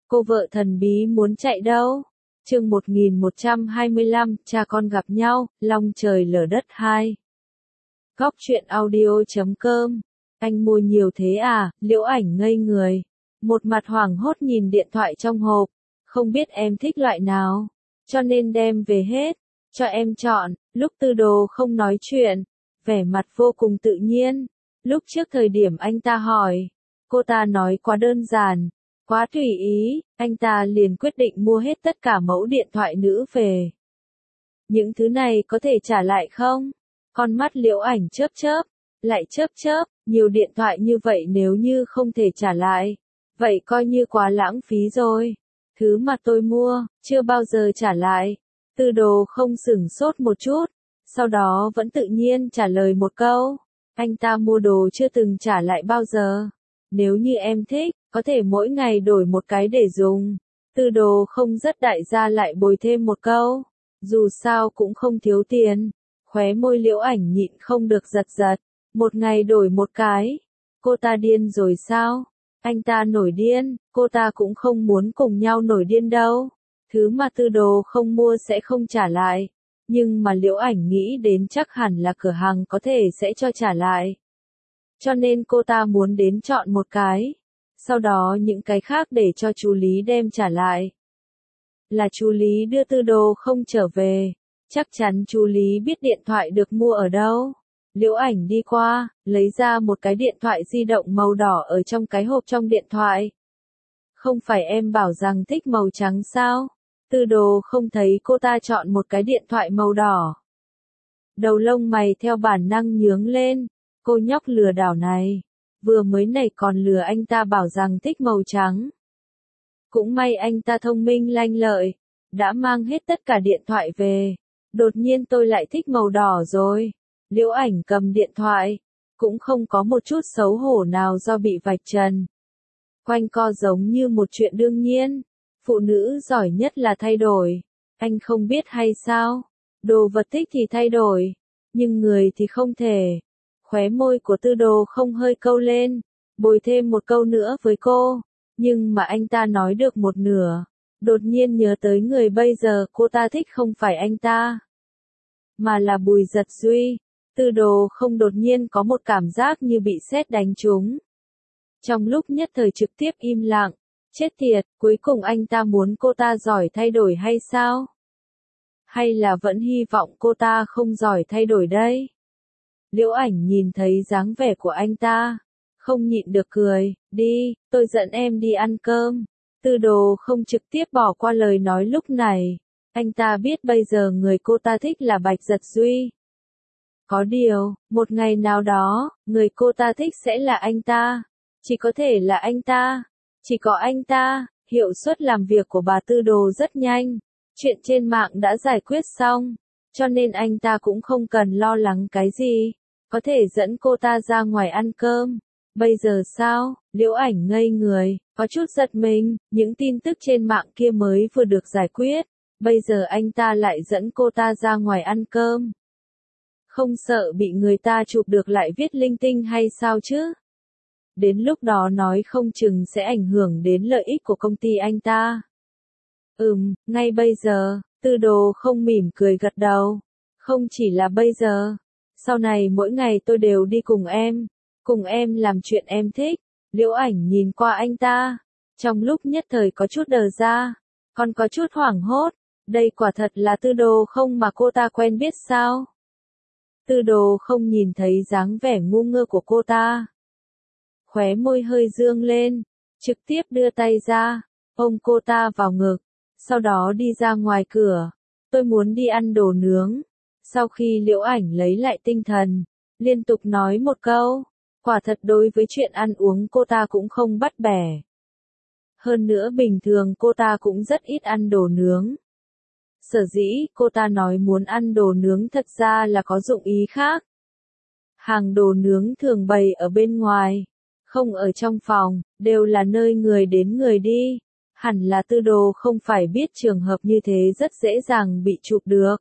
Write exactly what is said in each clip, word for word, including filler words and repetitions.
Cô vợ thần bí muốn chạy đâu? Chương một nghìn một trăm hai mươi lăm, cha con gặp nhau, long trời lở đất hai. Góc truyện audio chấm com. Anh mua nhiều thế à? Liễu Ảnh ngây người. Một mặt hoảng hốt nhìn điện thoại trong hộp. Không biết em thích loại nào. Cho nên đem về hết. Cho em chọn. Lúc Tư Đồ không nói chuyện. Vẻ mặt vô cùng tự nhiên. Lúc trước thời điểm anh ta hỏi. Cô ta nói quá đơn giản. Quá tùy ý, anh ta liền quyết định mua hết tất cả mẫu điện thoại nữ về. Những thứ này có thể trả lại không? Con mắt Liễu Ảnh chớp chớp, lại chớp chớp, nhiều điện thoại như vậy nếu như không thể trả lại, vậy coi như quá lãng phí rồi. Thứ mà tôi mua, chưa bao giờ trả lại. Tư Đồ không sửng sốt một chút, sau đó vẫn tự nhiên trả lời một câu. Anh ta mua đồ chưa từng trả lại bao giờ. Nếu như em thích, có thể mỗi ngày đổi một cái để dùng. Tư Đồ không rất đại gia lại bồi thêm một câu. Dù sao cũng không thiếu tiền. Khóe môi Liễu Ảnh nhịn không được giật giật. Một ngày đổi một cái. Cô ta điên rồi sao? Anh ta nổi điên, cô ta cũng không muốn cùng nhau nổi điên đâu. Thứ mà Tư Đồ không mua sẽ không trả lại. Nhưng mà Liễu Ảnh nghĩ đến chắc hẳn là cửa hàng có thể sẽ cho trả lại. Cho nên cô ta muốn đến chọn một cái. Sau đó những cái khác để cho chú Lý đem trả lại. Là chú Lý đưa Tư Đồ không trở về. Chắc chắn chú Lý biết điện thoại được mua ở đâu. Liễu Ảnh đi qua, lấy ra một cái điện thoại di động màu đỏ ở trong cái hộp trong điện thoại. Không phải em bảo rằng thích màu trắng sao? Tư Đồ không thấy cô ta chọn một cái điện thoại màu đỏ. Đầu lông mày theo bản năng nhướng lên. Cô nhóc lừa đảo này. Vừa mới này còn lừa anh ta bảo rằng thích màu trắng. Cũng may anh ta thông minh lanh lợi. Đã mang hết tất cả điện thoại về. Đột nhiên tôi lại thích màu đỏ rồi. Liễu Ảnh cầm điện thoại. Cũng không có một chút xấu hổ nào do bị vạch trần. Quanh co giống như một chuyện đương nhiên. Phụ nữ giỏi nhất là thay đổi. Anh không biết hay sao? Đồ vật thích thì thay đổi. Nhưng người thì không thể. Khóe môi của Tư Đồ không hơi câu lên, bồi thêm một câu nữa với cô, nhưng mà anh ta nói được một nửa, đột nhiên nhớ tới người bây giờ cô ta thích không phải anh ta, mà là Bùi Giật Duy. Tư Đồ không đột nhiên có một cảm giác như bị sét đánh trúng. Trong lúc nhất thời trực tiếp im lặng, chết tiệt, cuối cùng anh ta muốn cô ta giỏi thay đổi hay sao? Hay là vẫn hy vọng cô ta không giỏi thay đổi đây? Liễu Ảnh nhìn thấy dáng vẻ của anh ta, không nhịn được cười, đi, tôi dẫn em đi ăn cơm. Tư Đồ không trực tiếp bỏ qua lời nói lúc này, anh ta biết bây giờ người cô ta thích là Bạch Giật Duy. Có điều, một ngày nào đó, người cô ta thích sẽ là anh ta, chỉ có thể là anh ta, chỉ có anh ta. Hiệu suất làm việc của bà Tư Đồ rất nhanh, chuyện trên mạng đã giải quyết xong, cho nên anh ta cũng không cần lo lắng cái gì. Có thể dẫn cô ta ra ngoài ăn cơm. Bây giờ sao? Liễu Ảnh ngây người, có chút giật mình, những tin tức trên mạng kia mới vừa được giải quyết. Bây giờ anh ta lại dẫn cô ta ra ngoài ăn cơm. Không sợ bị người ta chụp được lại viết linh tinh hay sao chứ? Đến lúc đó nói không chừng sẽ ảnh hưởng đến lợi ích của công ty anh ta. Ừm, ngay bây giờ, Tư Đồ không mỉm cười gật đầu. Không chỉ là bây giờ. Sau này mỗi ngày tôi đều đi cùng em, cùng em làm chuyện em thích. Liễu Ảnh nhìn qua anh ta, trong lúc nhất thời có chút đờ ra, còn có chút hoảng hốt, đây quả thật là Tư Đồ không mà cô ta quen biết sao? Tư Đồ không nhìn thấy dáng vẻ ngu ngơ của cô ta. Khóe môi hơi dương lên, trực tiếp đưa tay ra, ôm cô ta vào ngực, sau đó đi ra ngoài cửa. Tôi muốn đi ăn đồ nướng. Sau khi Liễu Ảnh lấy lại tinh thần, liên tục nói một câu, quả thật đối với chuyện ăn uống cô ta cũng không bắt bẻ. Hơn nữa bình thường cô ta cũng rất ít ăn đồ nướng. Sở dĩ cô ta nói muốn ăn đồ nướng thật ra là có dụng ý khác. Hàng đồ nướng thường bày ở bên ngoài, không ở trong phòng, đều là nơi người đến người đi. Hẳn là Tư Đồ không phải biết trường hợp như thế rất dễ dàng bị chụp được.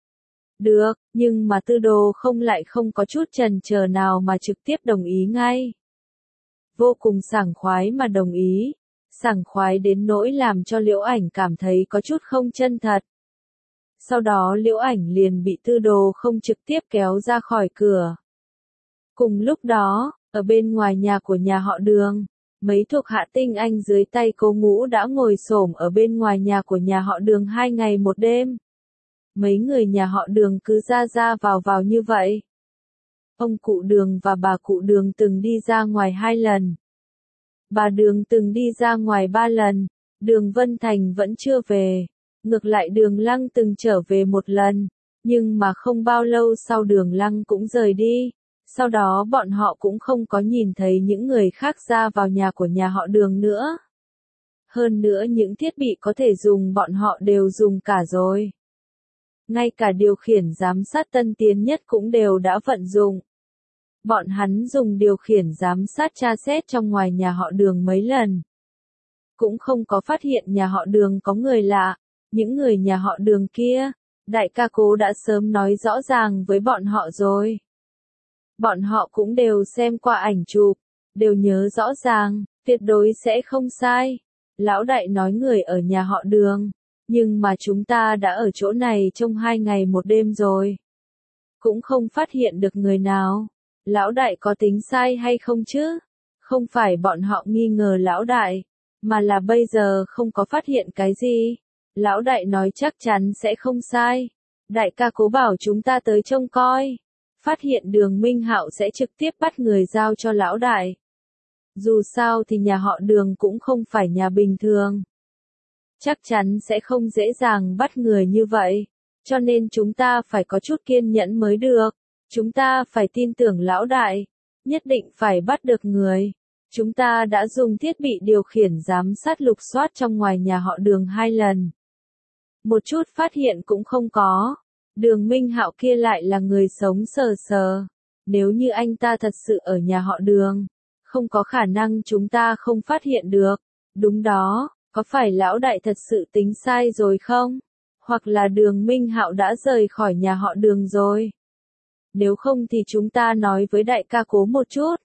Được, nhưng mà Tư Đồ không lại không có chút chần chờ nào mà trực tiếp đồng ý ngay. Vô cùng sảng khoái mà đồng ý. sảng khoái đến nỗi làm cho Liễu Ảnh cảm thấy có chút không chân thật. Sau đó Liễu Ảnh liền bị Tư Đồ Không trực tiếp kéo ra khỏi cửa. Cùng lúc đó, ở bên ngoài nhà của nhà họ Đường, mấy thuộc hạ tinh anh dưới tay Cố Ngũ đã ngồi xổm ở bên ngoài nhà của nhà họ Đường hai ngày một đêm. Mấy người nhà họ Đường cứ ra ra vào vào như vậy. Ông cụ Đường và bà cụ Đường từng đi ra ngoài hai lần. Bà Đường từng đi ra ngoài ba lần, Đường Vân Thành vẫn chưa về. Ngược lại Đường Lăng từng trở về một lần, nhưng mà không bao lâu sau Đường Lăng cũng rời đi. Sau đó bọn họ cũng không có nhìn thấy những người khác ra vào nhà của nhà họ Đường nữa. Hơn nữa những thiết bị có thể dùng bọn họ đều dùng cả rồi. Ngay cả điều khiển giám sát tân tiến nhất cũng đều đã vận dụng. Bọn hắn dùng điều khiển giám sát tra xét trong ngoài nhà họ Đường mấy lần. Cũng không có phát hiện nhà họ Đường có người lạ. Những người nhà họ Đường kia, đại ca Cố đã sớm nói rõ ràng với bọn họ rồi. Bọn họ cũng đều xem qua ảnh chụp, đều nhớ rõ ràng, tuyệt đối sẽ không sai. Lão đại nói người ở nhà họ Đường, nhưng mà chúng ta đã ở chỗ này trong hai ngày một đêm rồi. Cũng không phát hiện được người nào. Lão đại có tính sai hay không chứ? Không phải bọn họ nghi ngờ lão đại, mà là bây giờ không có phát hiện cái gì. Lão đại nói chắc chắn sẽ không sai. Đại ca Cố bảo chúng ta tới trông coi. Phát hiện Đường Minh Hạo sẽ trực tiếp bắt người giao cho lão đại. Dù sao thì nhà họ Đường cũng không phải nhà bình thường. Chắc chắn sẽ không dễ dàng bắt người như vậy. Cho nên chúng ta phải có chút kiên nhẫn mới được. Chúng ta phải tin tưởng lão đại. Nhất định phải bắt được người. Chúng ta đã dùng thiết bị điều khiển giám sát lục soát trong ngoài nhà họ Đường hai lần. Một chút phát hiện cũng không có. Đường Minh Hạo kia lại là người sống sờ sờ. Nếu như anh ta thật sự ở nhà họ Đường, không có khả năng chúng ta không phát hiện được. Đúng đó, có phải lão đại thật sự tính sai rồi không? Hoặc là Đường Minh Hạo đã rời khỏi nhà họ Đường rồi? Nếu không thì chúng ta nói với đại ca Cố một chút.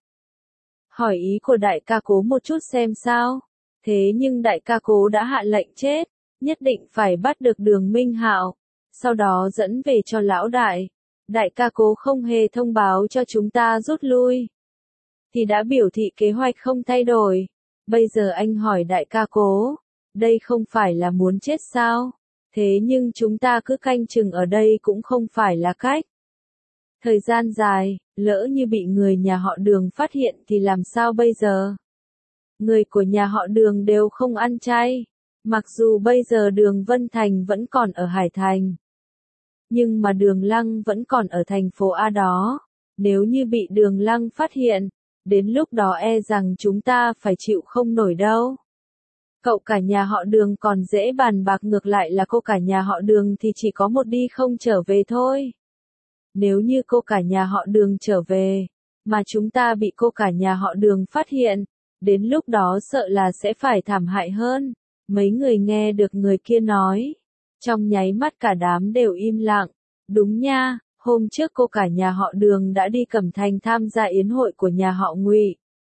Hỏi ý của đại ca Cố một chút xem sao. Thế nhưng đại ca Cố đã hạ lệnh chết, nhất định phải bắt được Đường Minh Hạo, sau đó dẫn về cho lão đại. Đại ca Cố không hề thông báo cho chúng ta rút lui, thì đã biểu thị kế hoạch không thay đổi. Bây giờ anh hỏi đại ca Cố, đây không phải là muốn chết sao? Thế nhưng chúng ta cứ canh chừng ở đây cũng không phải là cách. Thời gian dài, lỡ như bị người nhà họ Đường phát hiện thì làm sao bây giờ? Người của nhà họ Đường đều không ăn chay. Mặc dù bây giờ Đường Vân Thành vẫn còn ở Hải Thành, nhưng mà Đường Lăng vẫn còn ở thành phố A đó. Nếu như bị Đường Lăng phát hiện, đến lúc đó e rằng chúng ta phải chịu không nổi đâu. Cậu cả nhà họ Đường còn dễ bàn bạc, ngược lại là cô cả nhà họ Đường thì chỉ có một đi không trở về thôi. Nếu như cô cả nhà họ Đường trở về, mà chúng ta bị cô cả nhà họ Đường phát hiện, đến lúc đó sợ là sẽ phải thảm hại hơn. Mấy người nghe được người kia nói, trong nháy mắt cả đám đều im lặng. Đúng nha, hôm trước cô cả nhà họ Đường đã đi Cẩm Thành tham gia yến hội của nhà họ Ngụy.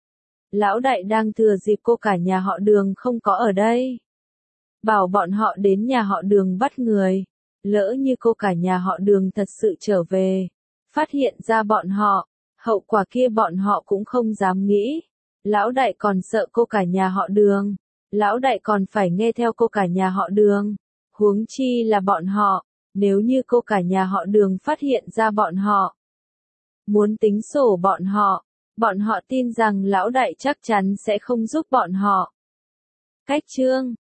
Lão đại đang thừa dịp cô cả nhà họ Đường không có ở đây, bảo bọn họ đến nhà họ Đường bắt người. Lỡ như cô cả nhà họ Đường thật sự trở về, phát hiện ra bọn họ, hậu quả kia bọn họ cũng không dám nghĩ. Lão đại còn sợ cô cả nhà họ Đường, lão đại còn phải nghe theo cô cả nhà họ Đường. Huống chi là bọn họ, nếu như cô cả nhà họ Đường phát hiện ra bọn họ, muốn tính sổ bọn họ, bọn họ tin rằng lão đại chắc chắn sẽ không giúp bọn họ. Cách chương